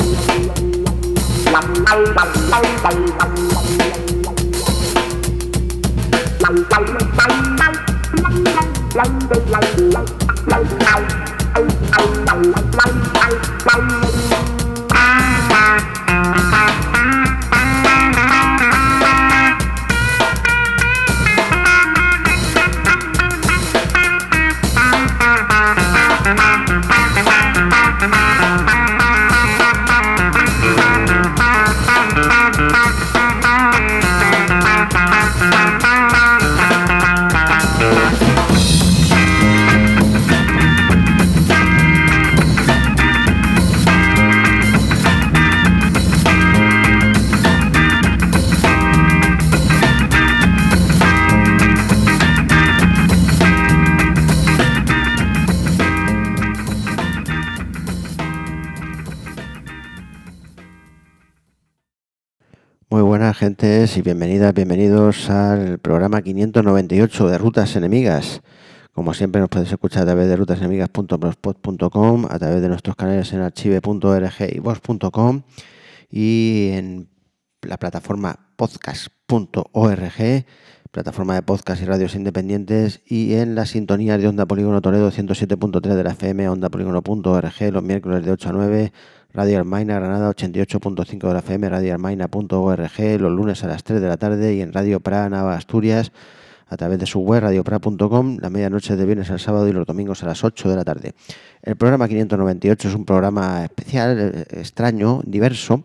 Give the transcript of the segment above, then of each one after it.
Muy buenas gentes y bienvenidos al programa 598 de Rutas Enemigas. Como siempre nos podéis escuchar a través de rutasenemigas.blogspot.com, a través de nuestros canales en archive.org y voz.com y en la plataforma podcast.org, plataforma de podcast y radios independientes, y en la sintonía de Onda Polígono Toledo 107.3 de la FM, ondapolígono.org, los miércoles de 8 a 9, Radio Armaina Granada 88.5 de la FM, radioarmaina.org, los lunes a las 3 de la tarde, y en Radio Pra Nava Asturias a través de su web radiopra.com, la medianoche de viernes al sábado y los domingos a las 8 de la tarde. El programa 598 es un programa especial, extraño, diverso,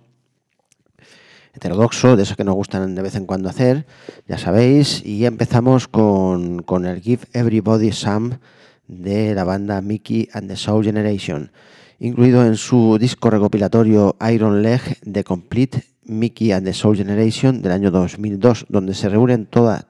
heterodoxo, de esos que nos gustan de vez en cuando hacer, ya sabéis, y empezamos con el Give Everybody Some de la banda Mickey and the Soul Generation, incluido en su disco recopilatorio Iron Leg The Complete Mickey and the Soul Generation del año 2002, donde se reúnen todas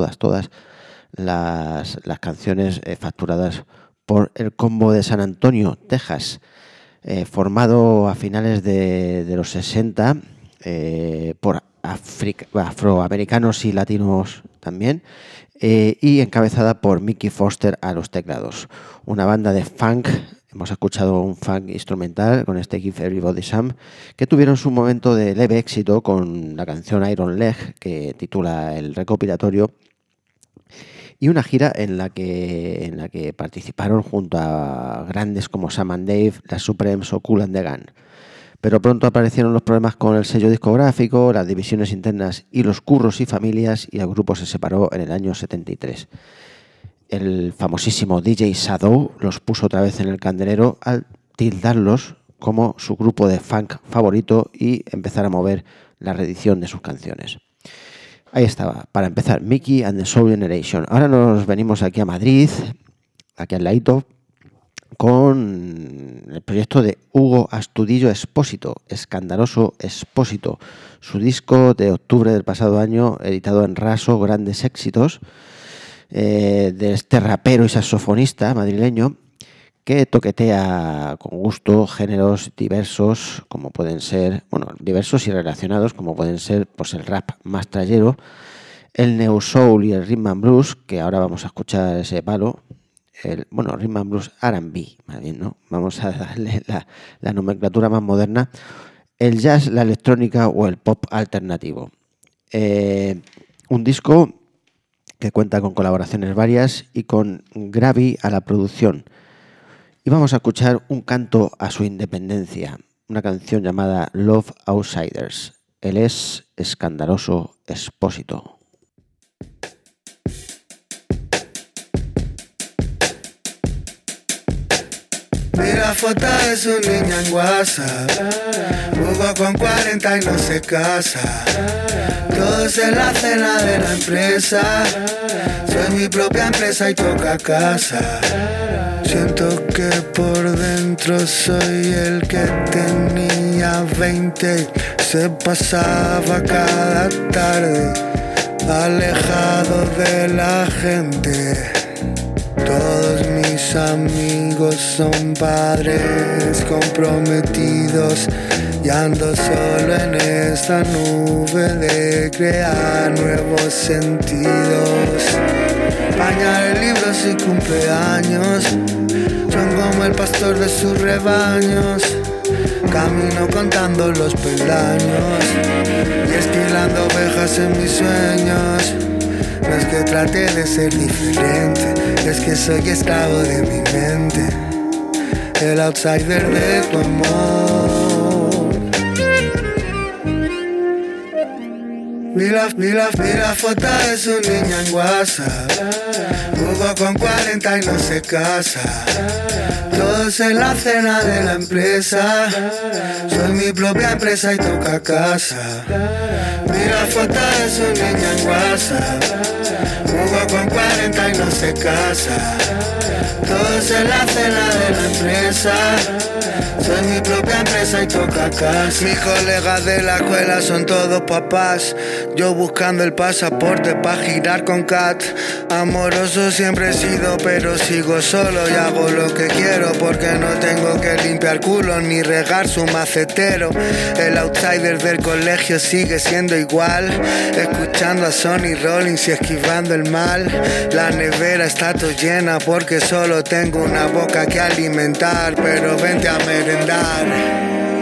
las canciones facturadas por el combo de San Antonio, Texas, formado a finales de los 60 por afroamericanos y latinos también, y encabezada por Mickey Foster a los teclados. Una banda de funk. Hemos escuchado un funk instrumental con este Give Everybody Some, que tuvieron su momento de leve éxito con la canción Iron Leg, que titula el recopilatorio, y una gira en la que participaron junto a grandes como Sam and Dave, las Supremes o Kool and the Gang. Pero pronto aparecieron los problemas con el sello discográfico, las divisiones internas y los curros y familias, y el grupo se separó en el año 73. El famosísimo DJ Shadow los puso otra vez en el candelero al tildarlos como su grupo de funk favorito y empezar a mover la reedición de sus canciones. Ahí estaba, para empezar, Mickey and the Soul Generation. Ahora nos venimos aquí a Madrid, aquí al ladito, con el proyecto de Hugo Astudillo Espósito, Escandaloso Espósito, su disco de octubre del pasado año, editado en Raso, Grandes Éxitos, de este rapero y saxofonista madrileño que toquetea con gusto géneros diversos, como pueden ser, diversos y relacionados, como pueden ser pues el rap más trayero, el neo soul y el rhythm and blues, que ahora vamos a escuchar ese palo, rhythm and blues R&B, más bien, ¿no? Vamos a darle la nomenclatura más moderna, el jazz, la electrónica o el pop alternativo. Un disco que cuenta con colaboraciones varias y con Gravy a la producción. Y vamos a escuchar un canto a su independencia, una canción llamada Love Outsiders. Él es Escandaloso Espósito. Mira foto de su niña en WhatsApp, Hugo con 40 y no se casa. Todos en la cena de la empresa, soy mi propia empresa y toca casa. Siento que por dentro soy el que tenía 20, se pasaba cada tarde alejado de la gente. Todos mis amigos son padres comprometidos y ando solo en esta nube de crear nuevos sentidos. Pañar libros y cumpleaños son como el pastor de sus rebaños. Camino contando los peldaños y esquilando ovejas en mis sueños. No es que trate de ser diferente, es que soy esclavo de mi mente, el outsider de tu amor. Mira foto de su niña en WhatsApp. Hugo con 40 y no se casa. Todos en la cena de la empresa. Soy mi propia empresa y toca casa. Mira foto de su niña en WhatsApp. Hugo con 40 y no se casa. Todos en la cena de la empresa. Soy mi propia empresa y toca casa. Mis colegas de la escuela son todos papás. Yo buscando el pasaporte pa' girar con Kat. Amoroso siempre he sido, pero sigo solo y hago lo que quiero, porque no tengo que limpiar culos ni regar su macetero. El outsider del colegio sigue siendo igual, escuchando a Sonny Rollins y esquivando el mal. La nevera está todo llena porque solo tengo una boca que alimentar, pero vente a merendar.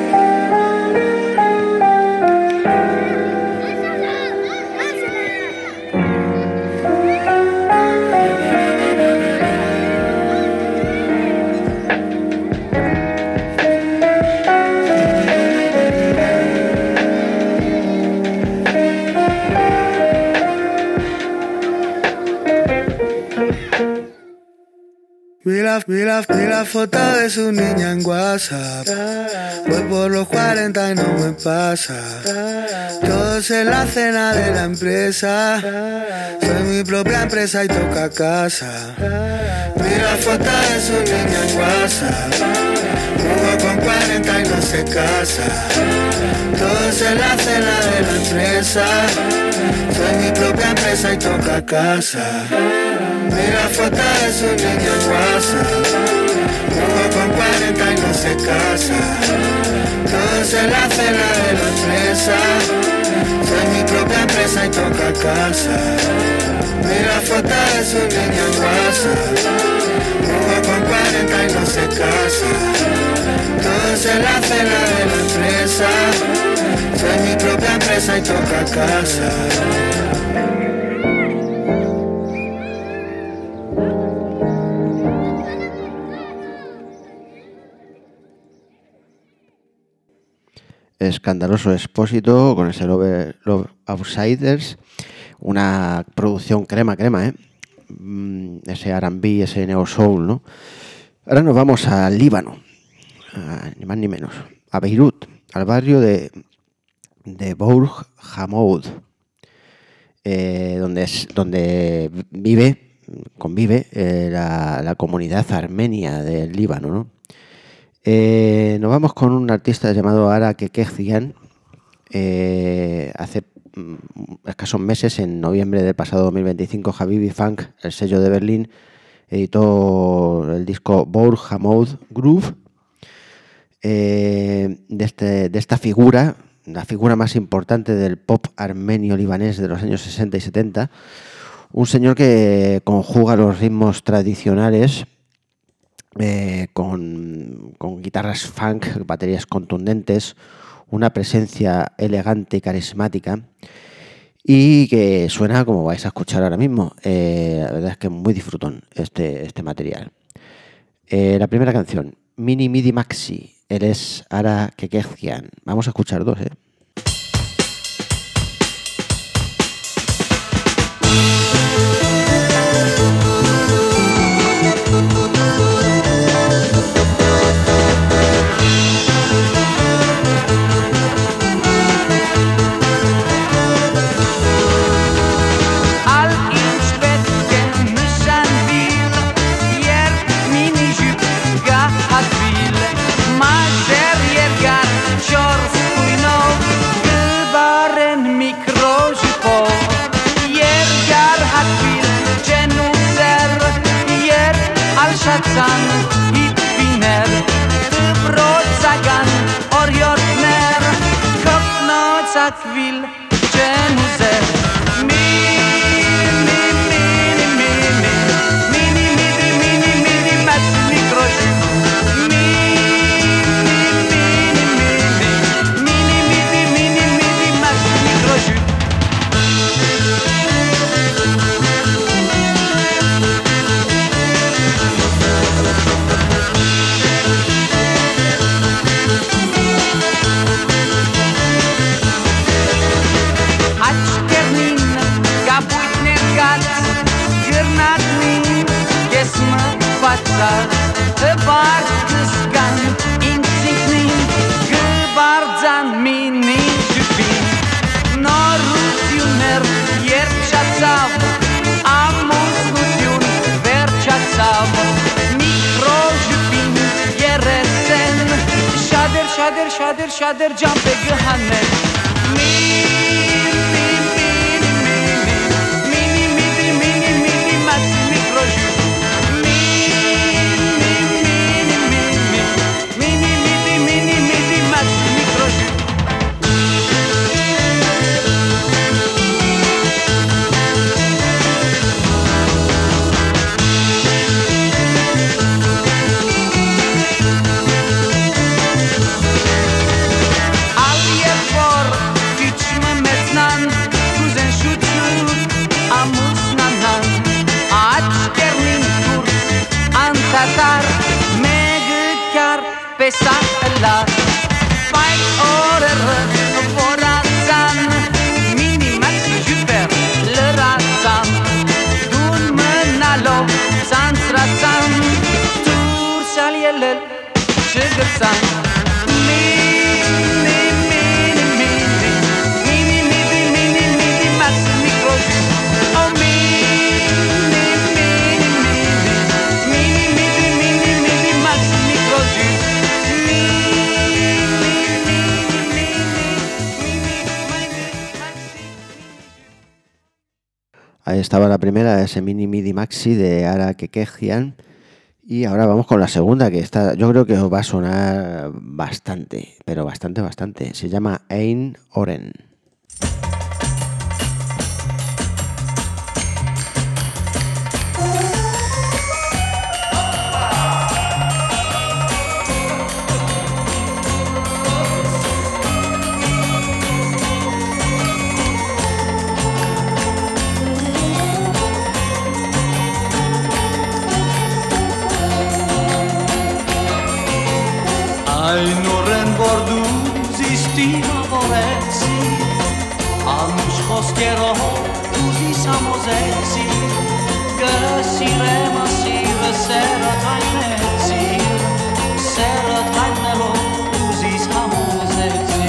Mira foto de su niña en WhatsApp. Voy por los 40 y no me pasa. Todos en la cena de la empresa. Soy mi propia empresa y toca casa. Mira foto de su niña en WhatsApp. Hugo con 40 y no se casa. Todos en la cena de la empresa. Soy mi propia empresa y toca casa. Mira foto de su niña en WhatsApp. Hugo con 40 y no se casa. Todos en la cena de la empresa. Soy mi propia empresa y toca casa. Mira foto de su niña en WhatsApp. Hugo con 40 y no se casa. Todos en la cena de la empresa. Soy mi propia empresa y toca casa. Escandaloso Expósito con ese Love Outsiders, una producción crema, ese R&B, ese Neo Soul, ¿no? Ahora nos vamos al Líbano, ni más ni menos, a Beirut, al barrio de Bourg Hamoud, donde convive la comunidad armenia del Líbano, ¿no? Nos vamos con un artista llamado Ara Kekezian. Hace escasos meses, en noviembre del pasado 2025, Habibi Funk, el sello de Berlín, editó el disco Bourg Hamoud Groove. De esta figura, la figura más importante del pop armenio libanés de los años 60 y 70, un señor que conjuga los ritmos tradicionales con guitarras funk, baterías contundentes, una presencia elegante y carismática, y que suena como vais a escuchar ahora mismo. La verdad es que muy disfrutón este material. La primera canción, Mini Midi Maxi. Él es Ara Kekezian. Vamos a escuchar dos, Hit biner, brocagan, oriortner, kopnoc akvil, cenuzer. Mini شادرجان به گهنه Pesar Fight order for Razan Mini Maxi Super Le Razan Dun Menalo Sans Razan Tour Saliel Sugar Ahí estaba la primera, ese Mini Midi Maxi de Ara Kekejian. Y ahora vamos con la segunda, que está, yo creo que os va a sonar bastante, pero bastante. Se llama Ein Oren. Quiero così siamo sensi che si rema si sera tainelo così siamo sensi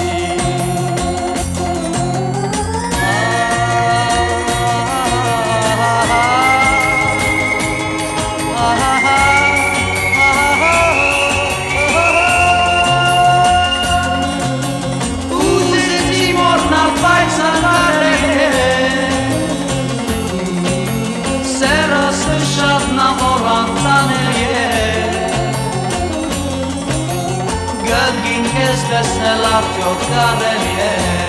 nell'archio carreliere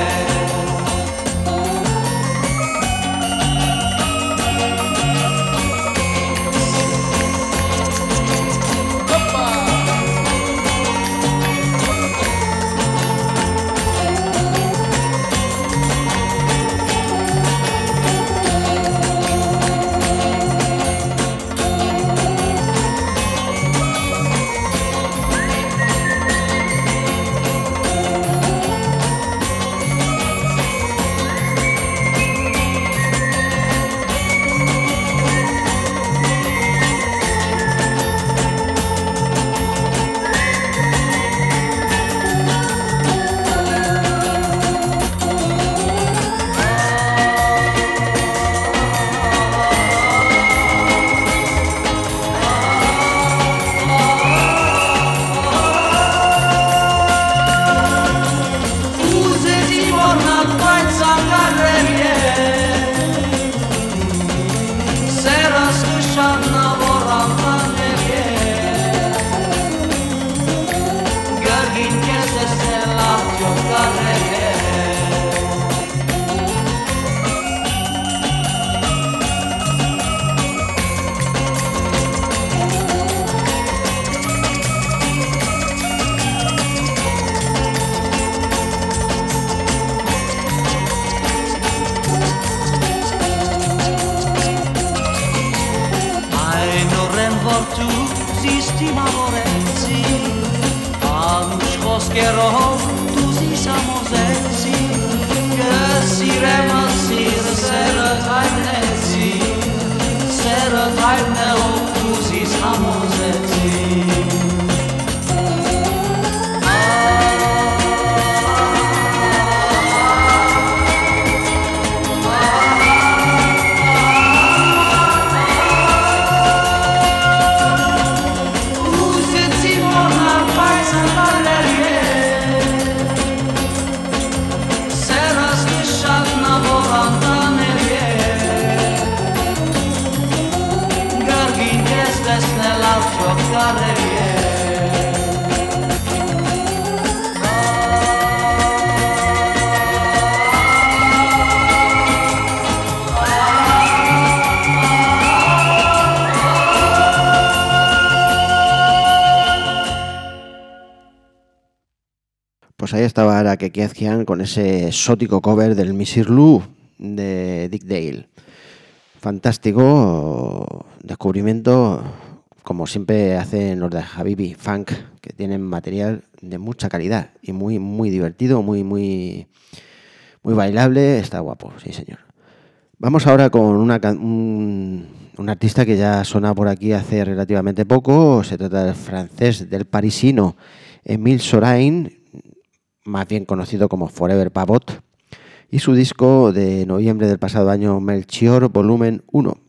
estaba Arake Kezian con ese exótico cover del Missir Lou de Dick Dale. Fantástico descubrimiento, como siempre hacen los de Habibi Funk, que tienen material de mucha calidad y muy divertido, muy bailable. Está guapo, sí señor. Vamos ahora con un artista que ya suena por aquí hace relativamente poco. Se trata del francés, del parisino Émile Zorain, más bien conocido como Forever Pavot, y su disco de noviembre del pasado año, Melchior Volumen 1.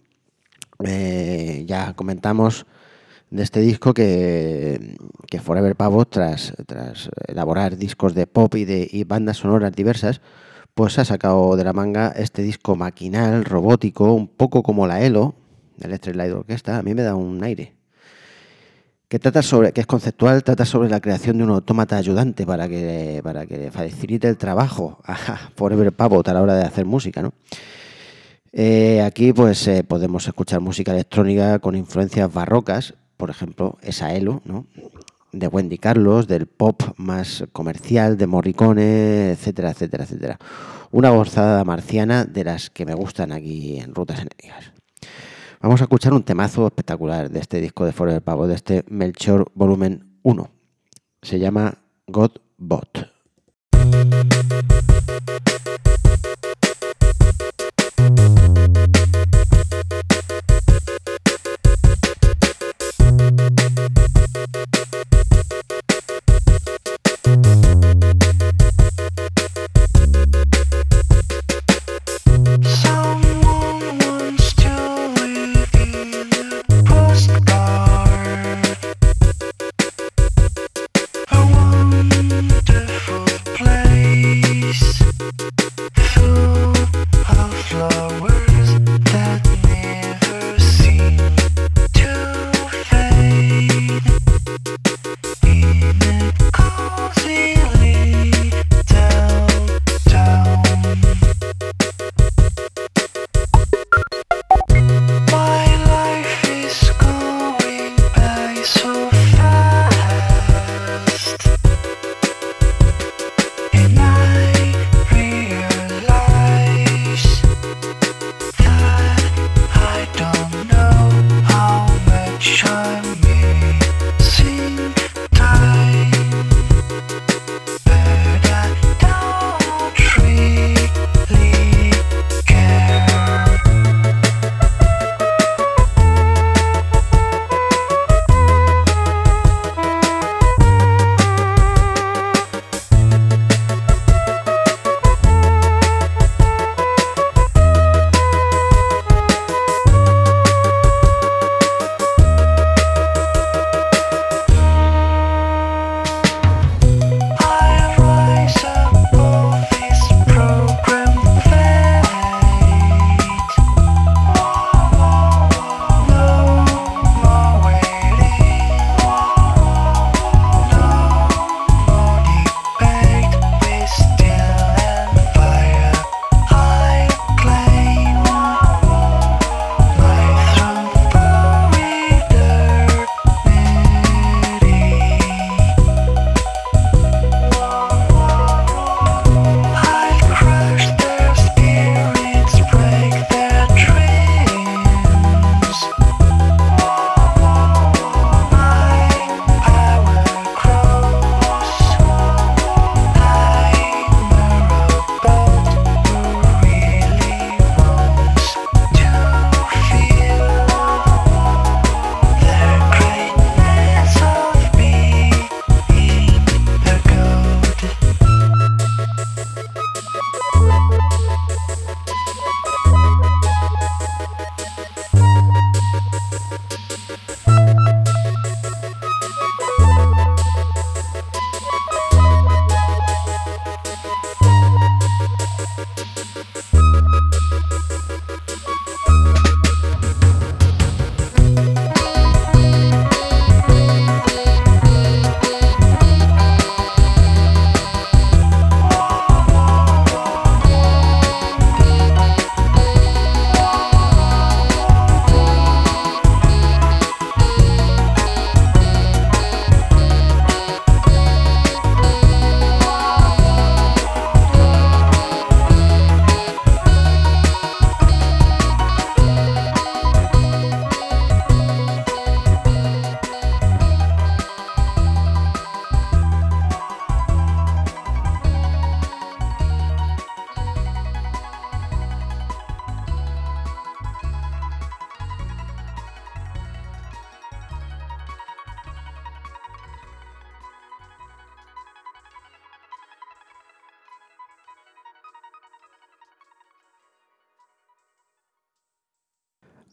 Ya comentamos de este disco que Forever Pavot, tras elaborar discos de pop y bandas sonoras diversas, pues ha sacado de la manga este disco maquinal, robótico, un poco como la ELO, Electric Light Orchestra. A mí me da un aire. Que es conceptual, trata sobre la creación de un autómata ayudante para que le facilite el trabajo a Forever Pavot a la hora de hacer música, ¿no? Aquí pues podemos escuchar música electrónica con influencias barrocas, por ejemplo, esa ELO, ¿no?, de Wendy Carlos, del pop más comercial, de Morricone, etcétera, etcétera, etcétera. Una gozada marciana de las que me gustan aquí en Rutas Enemigas. Vamos a escuchar un temazo espectacular de este disco de Forever Pavot, de este Melchior Volumen 1. Se llama God Bot.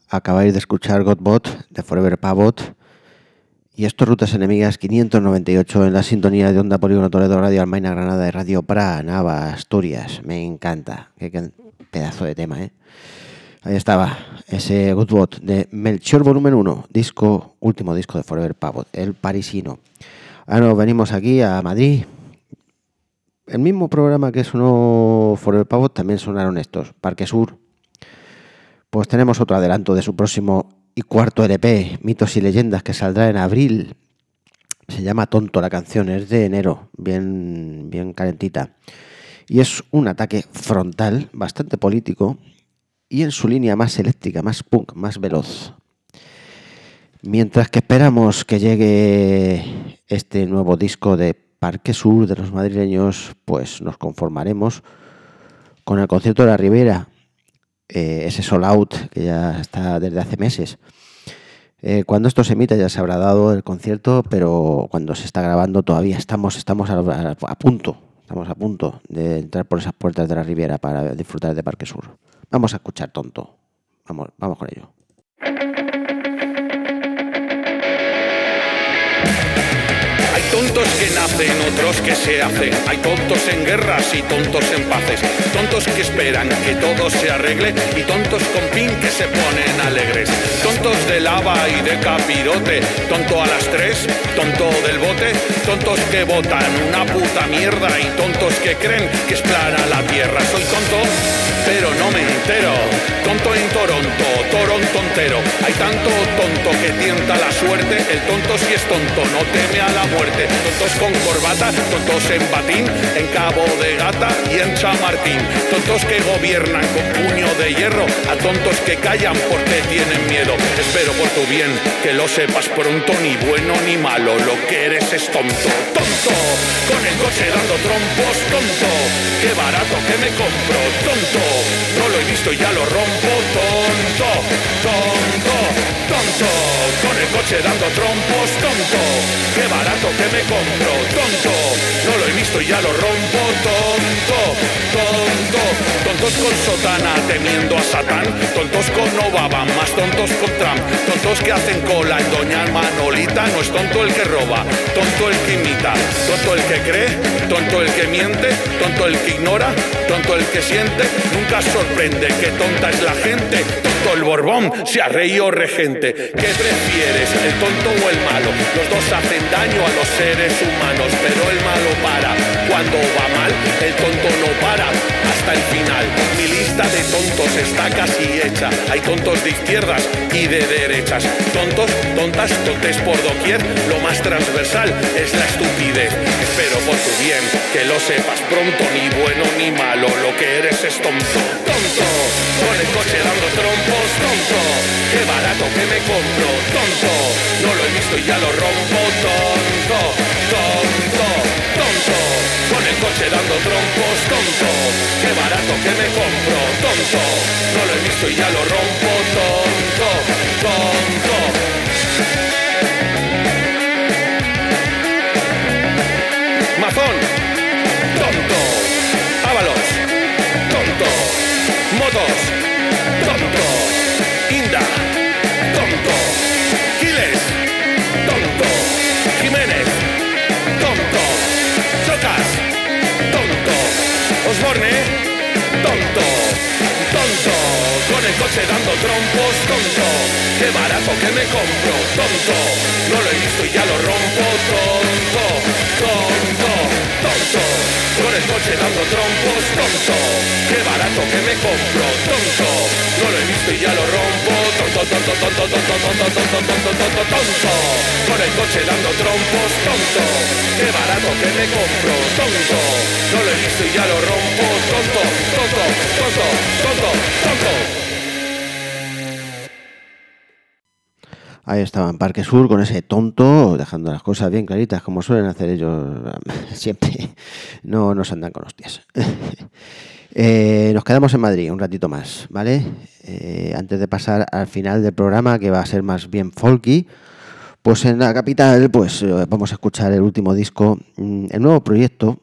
Acabáis de escuchar Godbot de Forever Pavot. Y esto es Rutas Enemigas 598 en la sintonía de Onda Polígono Toledo, Radio Almaina, Granada y Radio Pra, Nava, Asturias. Me encanta. Qué pedazo de tema, ¿eh? Ahí estaba, ese Godbot de Melchior Volumen 1, último disco de Forever Pavot, el parisino. Ahora nos venimos aquí a Madrid. El mismo programa que sonó Forever Pavot también sonaron estos, Parque Sur. Pues tenemos otro adelanto de su próximo y cuarto LP, Mitos y Leyendas, que saldrá en abril. Se llama Tonto la canción, es de enero, bien calentita. Y es un ataque frontal, bastante político, y en su línea más eléctrica, más punk, más veloz. Mientras que esperamos que llegue este nuevo disco de Parque Sur de los madrileños, pues nos conformaremos con el concierto de la Ribera, ese sold out que ya está desde hace meses. Cuando esto se emita ya se habrá dado el concierto, pero cuando se está grabando todavía estamos a punto de entrar por esas puertas de la Riviera para disfrutar de Parque Sur. Vamos a escuchar Tonto. Vamos con ello. Hay tontos que nacen, otros que se hacen. Hay tontos en guerras y tontos en paces. Tontos que esperan que todo se arregle y tontos con pin que se ponen alegres. Tontos de lava y de capirote. Tonto a las 3, tonto del bote. Tontos que votan una puta mierda y tontos que creen que es plana la tierra. Soy tonto, pero no me entero. Tonto en Toronto, Toronto entero. Hay tanto tonto que tienta la suerte. El tonto si es tonto no teme a la muerte. Tontos con corbata, tontos en batín, en Cabo de Gata y en Chamartín. Tontos que gobiernan con puño de hierro, a tontos que callan porque tienen miedo. Espero por tu bien que lo sepas pronto, ni bueno ni malo, lo que eres es tonto. Tonto, con el coche dando trompos, tonto, qué barato que me compro, tonto, no lo he visto y ya lo rompo, tonto, tonto, tonto, con el coche dando trompos, tonto, qué barato que me compro, tonto, no lo he visto y ya lo rompo, tonto, tonto, tontos con sotana temiendo a Satán, tontos con Obama, más tontos con Trump, tontos que hacen cola en Doña Manolita, no es tonto el que roba, tonto el que imita, tonto el que cree, tonto el que miente, tonto el que ignora, tonto el que siente, nunca sorprende que tonta es la gente, tonto el Borbón, sea rey o regente, ¿qué prefieres, el tonto o el malo? Los dos hacen daño a los seres humanos, pero el malo para, cuando va mal, el tonto no para, hasta el final, mi lista de tontos está casi hecha, hay tontos de izquierdas y de derechas, tontos, tontas, tontes por doquier, lo más transversal es la estupidez, espero por tu bien que lo sepas pronto, ni bueno ni malo, lo que eres es tonto, tonto, con el coche dando trompos, tonto, qué barato que me compro, tonto, no lo he visto y ya lo rompo, tonto, tonto, tonto, con el coche dando trompos, tonto, qué barato que me compro, tonto, no lo he visto y ya lo rompo, tonto, tonto. Mazón, tonto, Ábalos, tonto, Motos, tonto, Inda, tonto, Giles, tonto, Jiménez, tonto, Chocas, tonto, Osborne, tonto, tonto, con el coche dando trompos, tonto, qué barato que me compro, tonto, no lo he visto y ya lo rompo, tonto, tonto, tonto, con el coche dando trompos, tonto, qué barato que me compro, tonto, no lo he visto y ya lo rompo, tonto, tonto, tonto, tonto, tonto, tonto, tonto, tonto, tonto, con el coche dando trompos, tonto, qué barato que me compro, tonto, no lo he visto y ya lo rompo, tonto, tonto, tonto, tonto, tonto. Ahí estaba en Parque Sur con ese tonto, dejando las cosas bien claritas, como suelen hacer ellos siempre. No nos andan con hostias. Nos quedamos en Madrid un ratito más, ¿vale? Antes de pasar al final del programa, que va a ser más bien folky, pues en la capital pues vamos a escuchar el último disco, el nuevo proyecto,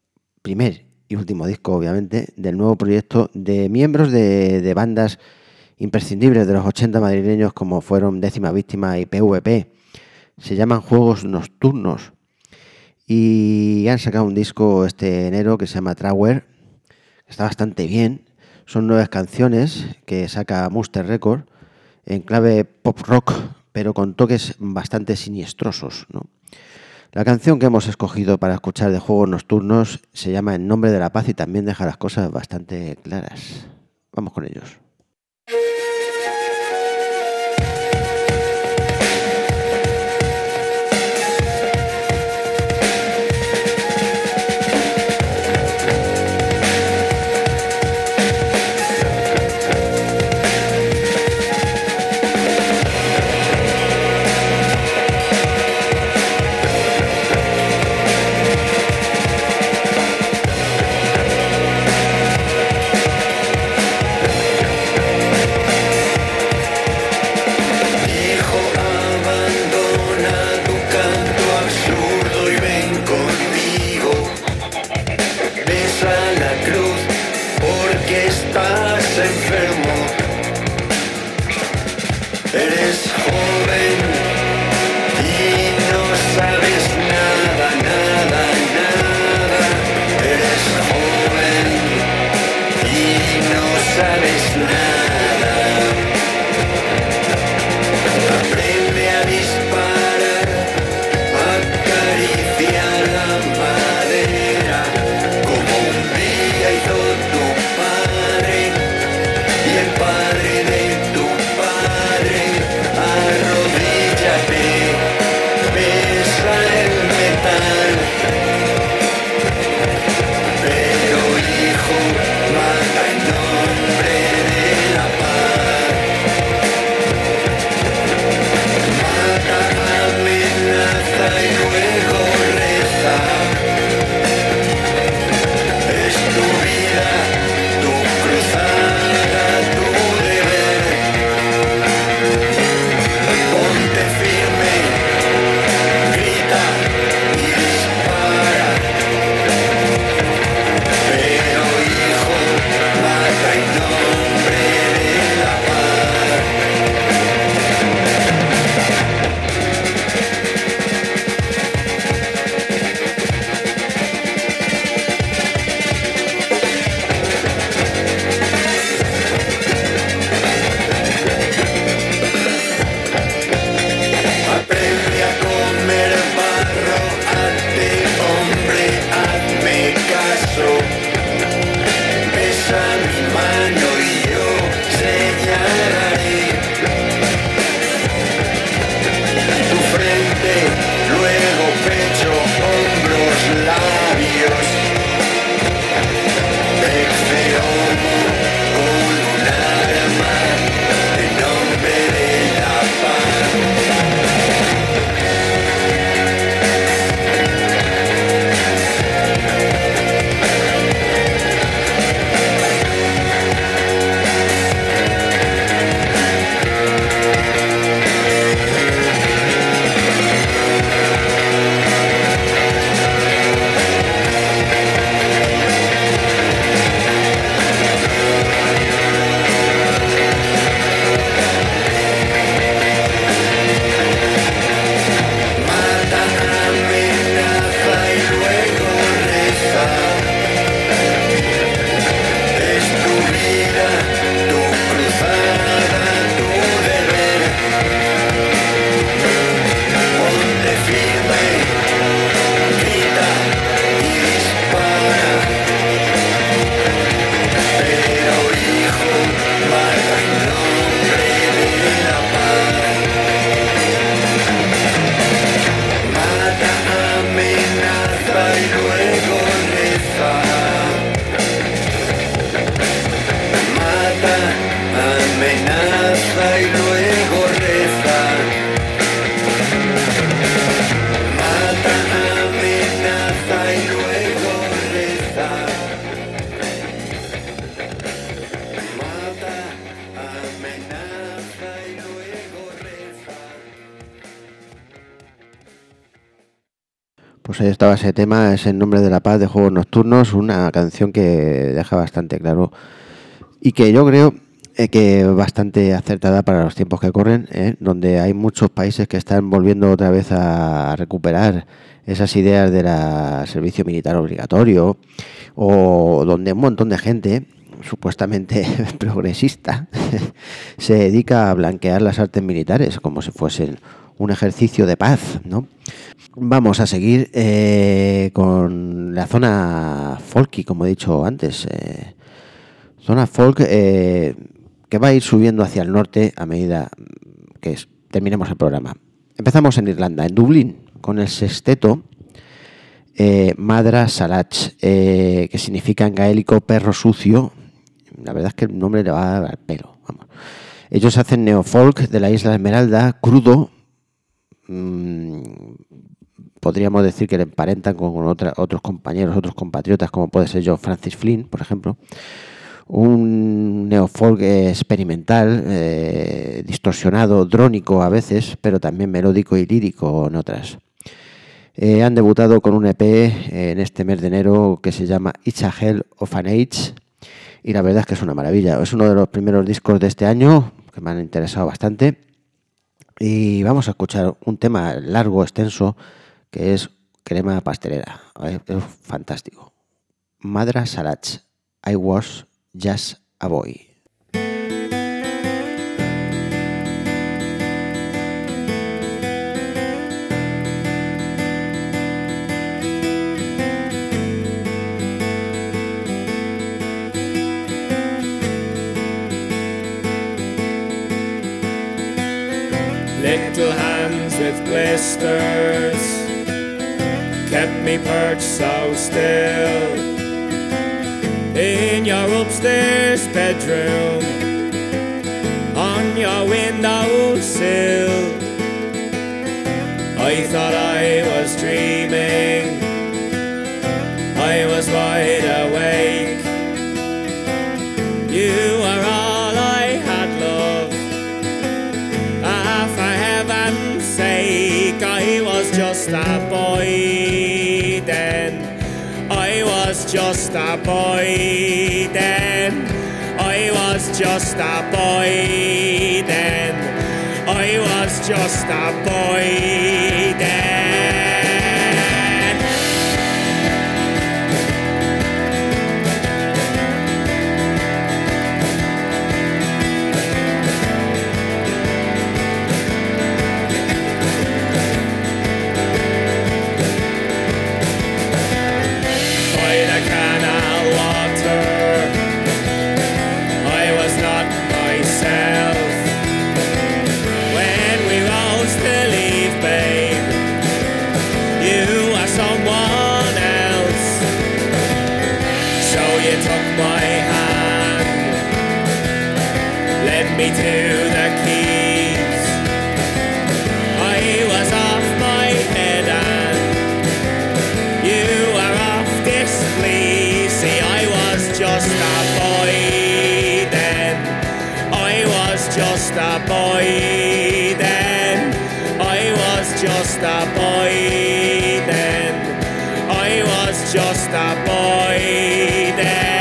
primer y último disco, obviamente, del nuevo proyecto de miembros de bandas imprescindibles de los 80 madrileños como fueron Décima Víctima y PVP. Se llaman Juegos Nocturnos y han sacado un disco este enero que se llama Trawer, que está bastante bien. Son 9 canciones que saca Muster Record en clave pop rock, pero con toques bastante siniestrosos, ¿no? La canción que hemos escogido para escuchar de Juegos Nocturnos se llama En nombre de la paz y también deja las cosas bastante claras. Vamos con ellos. Pues ahí estaba ese tema, es En nombre de la paz de Juegos Nocturnos, una canción que deja bastante claro y que yo creo que bastante acertada para los tiempos que corren, donde hay muchos países que están volviendo otra vez a recuperar esas ideas del servicio militar obligatorio, o donde un montón de gente supuestamente progresista se dedica a blanquear las artes militares como si fuesen un ejercicio de paz, ¿no? Vamos a seguir con la zona folky, como he dicho antes, zona folk que va a ir subiendo hacia el norte a medida que terminemos el programa. Empezamos en Irlanda, en Dublín, con el sexteto Madra Salach, que significa en gaélico perro sucio. La verdad es que el nombre le va al pelo. Vamos. Ellos hacen neofolk de la Isla Esmeralda, crudo. Podríamos decir que le emparentan con otros compañeros, otros compatriotas, como puede ser John Francis Flynn, por ejemplo. Un neofolk experimental, distorsionado, drónico a veces, pero también melódico y lírico en otras. Han debutado con un EP en este mes de enero que se llama It's a Hell of an Age, y la verdad es que es una maravilla. Es uno de los primeros discos de este año que me han interesado bastante, y vamos a escuchar un tema largo, extenso, que es Crema Pastelera. Es fantástico. Madra Salach, I Was Just a Boy. Little hands with blisters kept me perched so still in your upstairs bedroom, on your windowsill. I thought I was dreaming, I was wide awake. You were all I had, love. Ah, for heaven's sake, I was just a boy then. I was just a boy then. I was just a boy then. I was just a boy then. Me to the keys. I was off my head and you were off displeased. See, I was just a boy then. I was just a boy then. I was just a boy then. I was just a boy then.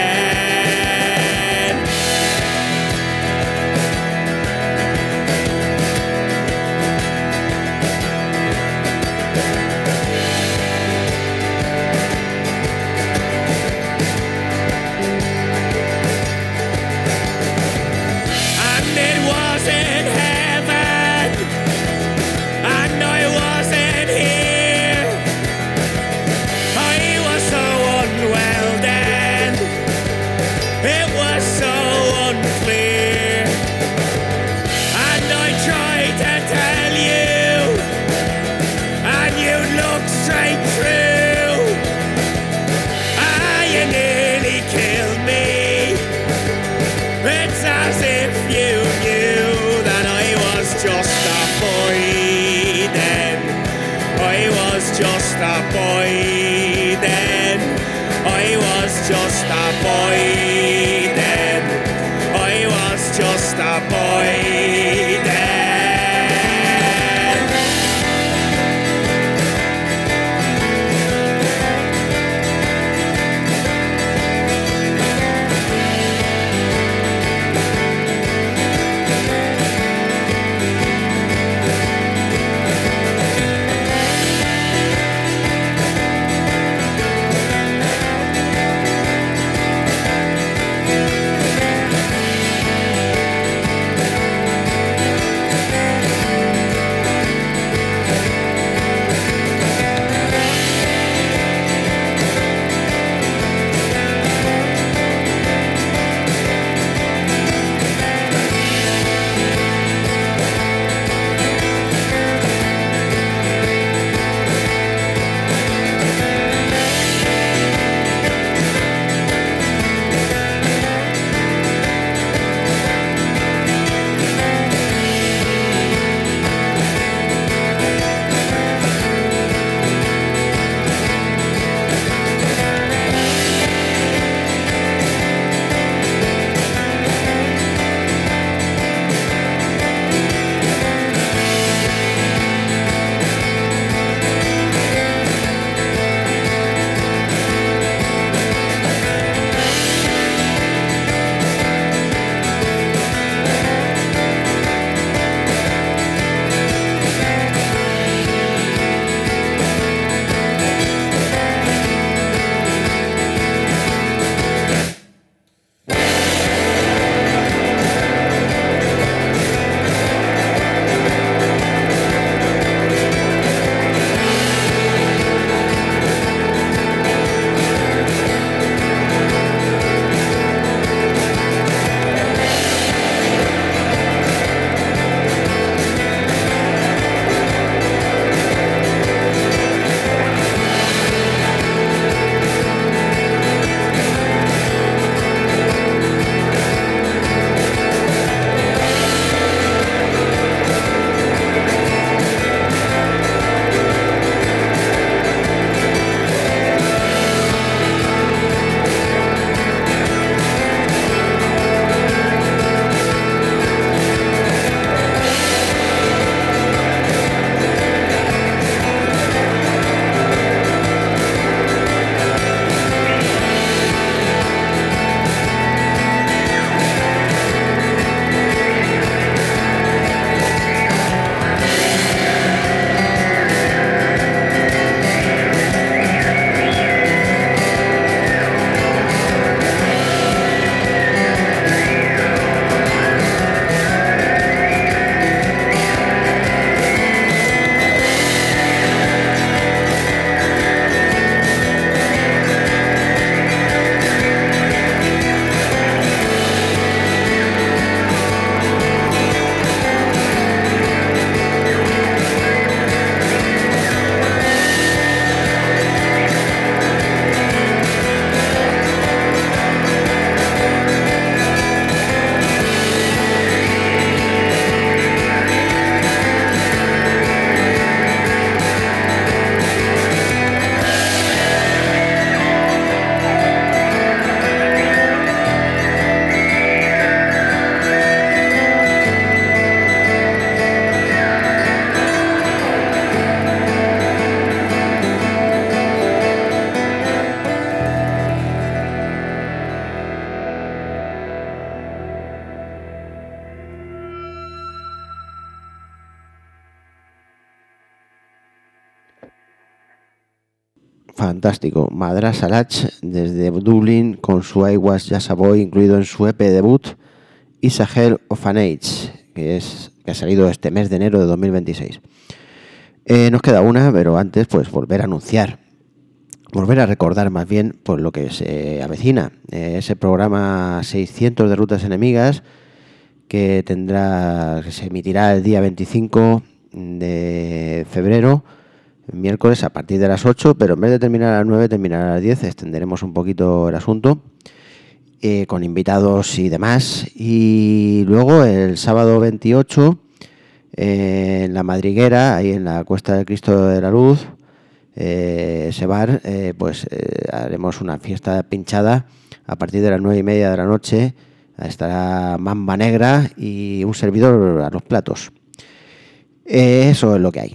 fantástico. Madras Alach desde Dublín con su I Was Just a Boy incluido en su EP debut Isahel of an Age, que ha salido este mes de enero de 2026. Nos queda una, pero antes pues volver a recordar más bien pues lo que se avecina. Ese programa 600 de Rutas Enemigas que se emitirá el día 25 de febrero, miércoles a partir de las 8, pero en vez de terminar a las 9, terminará a las 10. Extenderemos un poquito el asunto con invitados y demás. Y luego el sábado 28 en La Madriguera, ahí en la Cuesta del Cristo de la Luz, ese bar, haremos una fiesta pinchada a partir de las 9:30 de la noche. Estará Mamba Negra y un servidor a los platos. Eso es lo que hay.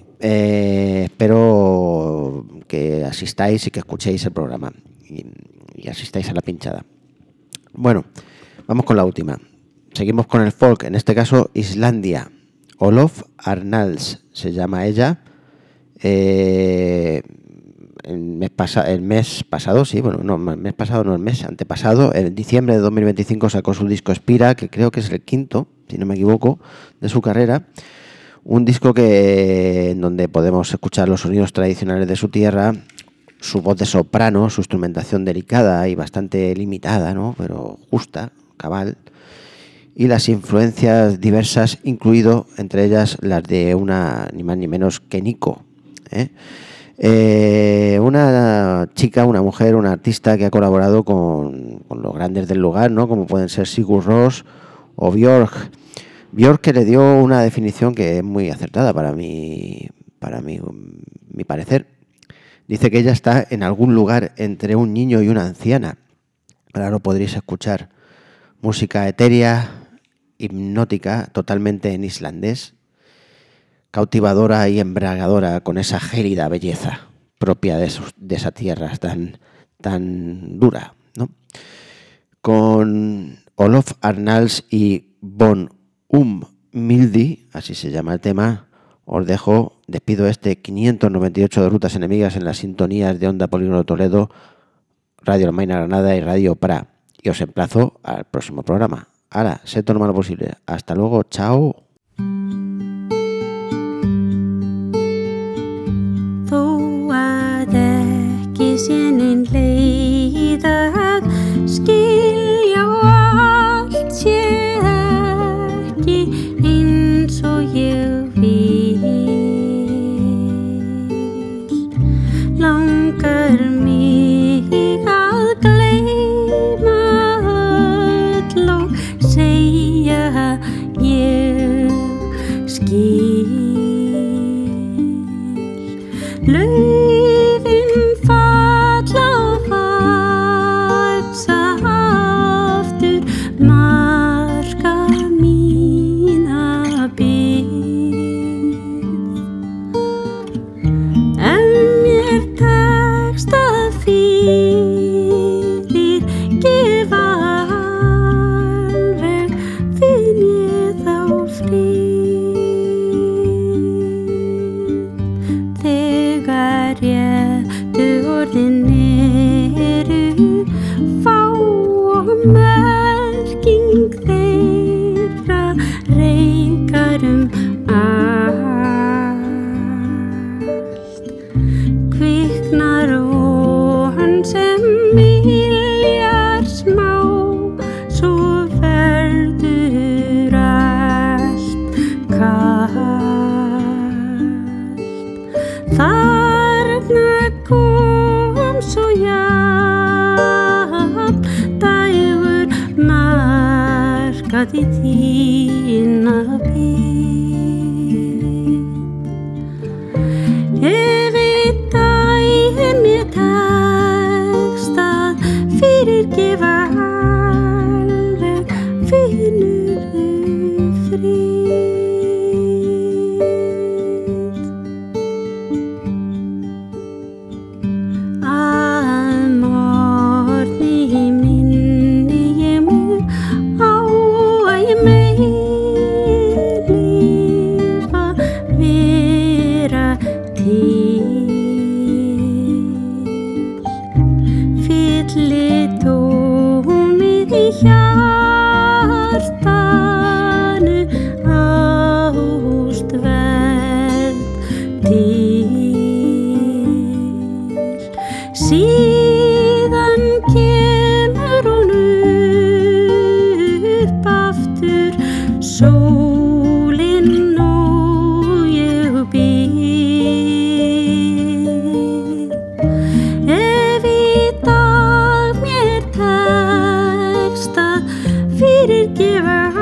Espero que asistáis y que escuchéis el programa y asistáis a la pinchada. Bueno, vamos con la última. Seguimos con el folk, en este caso Islandia. Olof Arnalds se llama ella. El mes antepasado, en diciembre de 2025 sacó su disco Spira, que creo que es el quinto, si no me equivoco, de su carrera. Un disco en donde podemos escuchar los sonidos tradicionales de su tierra, su voz de soprano, su instrumentación delicada y bastante limitada, ¿no? Pero justa, cabal, y las influencias diversas, incluido entre ellas las de una ni más ni menos que Nico, una chica, una mujer, una artista que ha colaborado con los grandes del lugar, ¿no? Como pueden ser Sigur Rós o Björk, que le dio una definición que es muy acertada para mi parecer. Dice que ella está en algún lugar entre un niño y una anciana. Ahora lo podréis escuchar. Música etérea, hipnótica, totalmente en islandés, cautivadora y embriagadora, con esa gélida belleza propia de esa tierra tan dura, ¿no? Con Olof Arnalds y Von Mildi, así se llama el tema, os despido este 598 de Rutas Enemigas en las sintonías de Onda Polígono Toledo, Radio Almaina Granada y Radio Pra. Y os emplazo al próximo programa. Hala, sé todo lo malo posible. Hasta luego, chao. Þó að ekki sé nein leið að skilja og allt sé ekki eins og ég vil, langar mig að gleyma öll og segja ég skil. Laufin falla og vaxa aftur, marka mína bið. Ef mér tekst að fyrirgefa alveg, finn ég þá frið. Réttu orðin eru fá og merking þeirra reikar allt. Kviknar von sem viljar smá, svo verður allt kalt. Þarna kom svo jafn dægur, markaði þína bið. Ef einn daginn mér tekst að fyrirgefa alveg, finnurðu frið. Vera til hjartanu ástverð til. Síðan kemur hún upp aftur, sólin og ég býð. Ef í dag mér tekst að fyrirgefa